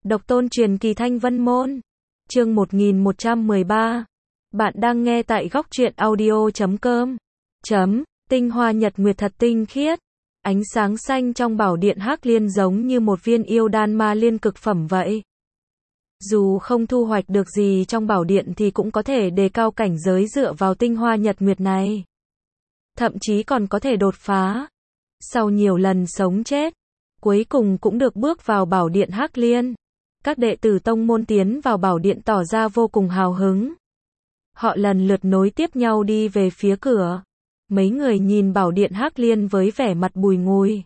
Độc tôn truyền kỳ Thanh Vân Môn. Chương 1113. Bạn đang nghe tại góc truyện audio.com. Tinh hoa nhật nguyệt thật tinh khiết. Ánh sáng xanh trong bảo điện Hắc Liên giống như một viên yêu đan ma liên cực phẩm vậy. Dù không thu hoạch được gì trong bảo điện thì cũng có thể đề cao cảnh giới dựa vào tinh hoa nhật nguyệt này. Thậm chí còn có thể đột phá. Sau nhiều lần sống chết, cuối cùng cũng được bước vào bảo điện Hắc Liên. Các đệ tử tông môn tiến vào bảo điện tỏ ra vô cùng hào hứng. Họ lần lượt nối tiếp nhau đi về phía cửa. Mấy người nhìn bảo điện Hắc Liên với vẻ mặt bùi ngùi.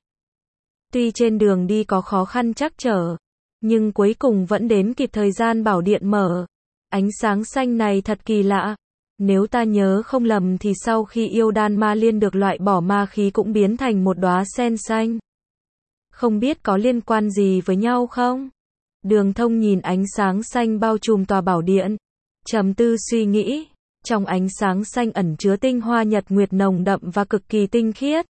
Tuy trên đường đi có khó khăn trắc trở, nhưng cuối cùng vẫn đến kịp thời gian bảo điện mở. Ánh sáng xanh này thật kỳ lạ. Nếu ta nhớ không lầm thì sau khi yêu đan ma liên được loại bỏ, ma khí cũng biến thành một đóa sen xanh. Không biết có liên quan gì với nhau không? Đường Thông nhìn ánh sáng xanh bao trùm tòa bảo điện, trầm tư suy nghĩ. Trong ánh sáng xanh ẩn chứa tinh hoa nhật nguyệt nồng đậm và cực kỳ tinh khiết.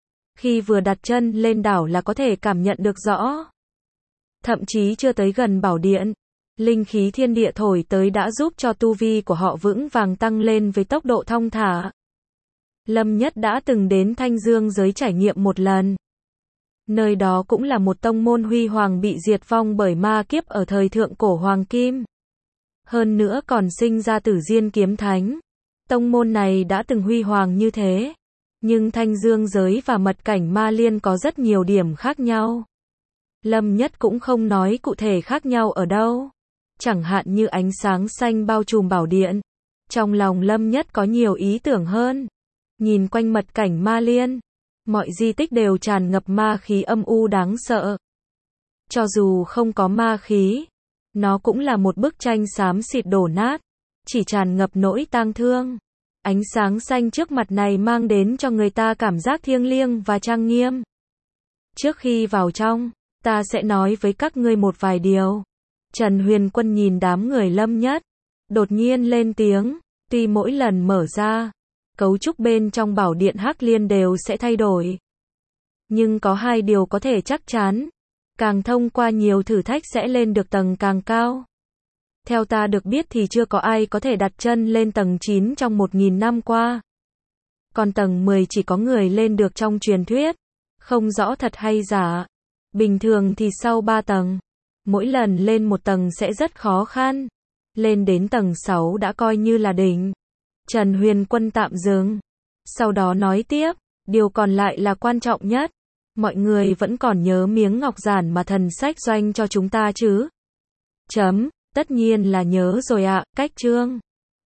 Khi vừa đặt chân lên đảo là có thể cảm nhận được rõ. Thậm chí chưa tới gần bảo điện, linh khí thiên địa thổi tới đã giúp cho tu vi của họ vững vàng tăng lên với tốc độ thong thả. Lâm Nhất đã từng đến Thanh Dương giới trải nghiệm một lần. Nơi đó cũng là một tông môn huy hoàng bị diệt vong bởi ma kiếp ở thời thượng cổ hoàng kim. Hơn nữa còn sinh ra Tử Diên kiếm thánh. Tông môn này đã từng huy hoàng như thế. Nhưng Thanh Dương giới và mật cảnh ma liên có rất nhiều điểm khác nhau. Lâm Nhất cũng không nói cụ thể khác nhau ở đâu. Chẳng hạn như ánh sáng xanh bao trùm bảo điện. Trong lòng Lâm Nhất có nhiều ý tưởng hơn. Nhìn quanh mật cảnh ma liên, mọi di tích đều tràn ngập ma khí âm u đáng sợ. Cho dù không có ma khí, nó cũng là một bức tranh xám xịt đổ nát, chỉ tràn ngập nỗi tang thương. Ánh sáng xanh trước mặt này mang đến cho người ta cảm giác thiêng liêng và trang nghiêm. Trước khi vào trong, ta sẽ nói với các ngươi một vài điều. Trần Huyền Quân nhìn đám người Lâm Nhất, đột nhiên lên tiếng. Tuy mỗi lần mở ra, cấu trúc bên trong bảo điện Hắc Liên đều sẽ thay đổi. Nhưng có hai điều có thể chắc chắn. Càng thông qua nhiều thử thách sẽ lên được tầng càng cao. Theo ta được biết thì chưa có ai có thể đặt chân lên tầng 9 trong 1000 năm qua. Còn tầng 10 chỉ có người lên được trong truyền thuyết. Không rõ thật hay giả. Bình thường thì sau 3 tầng. Mỗi lần lên một tầng sẽ rất khó khăn. Lên đến tầng 6 đã coi như là đỉnh. Trần Huyền Quân tạm dừng. Sau đó nói tiếp. Điều còn lại là quan trọng nhất. Mọi người vẫn còn nhớ miếng ngọc giản mà thần sách doanh cho chúng ta chứ? Tất nhiên là nhớ rồi ạ. Cách chương.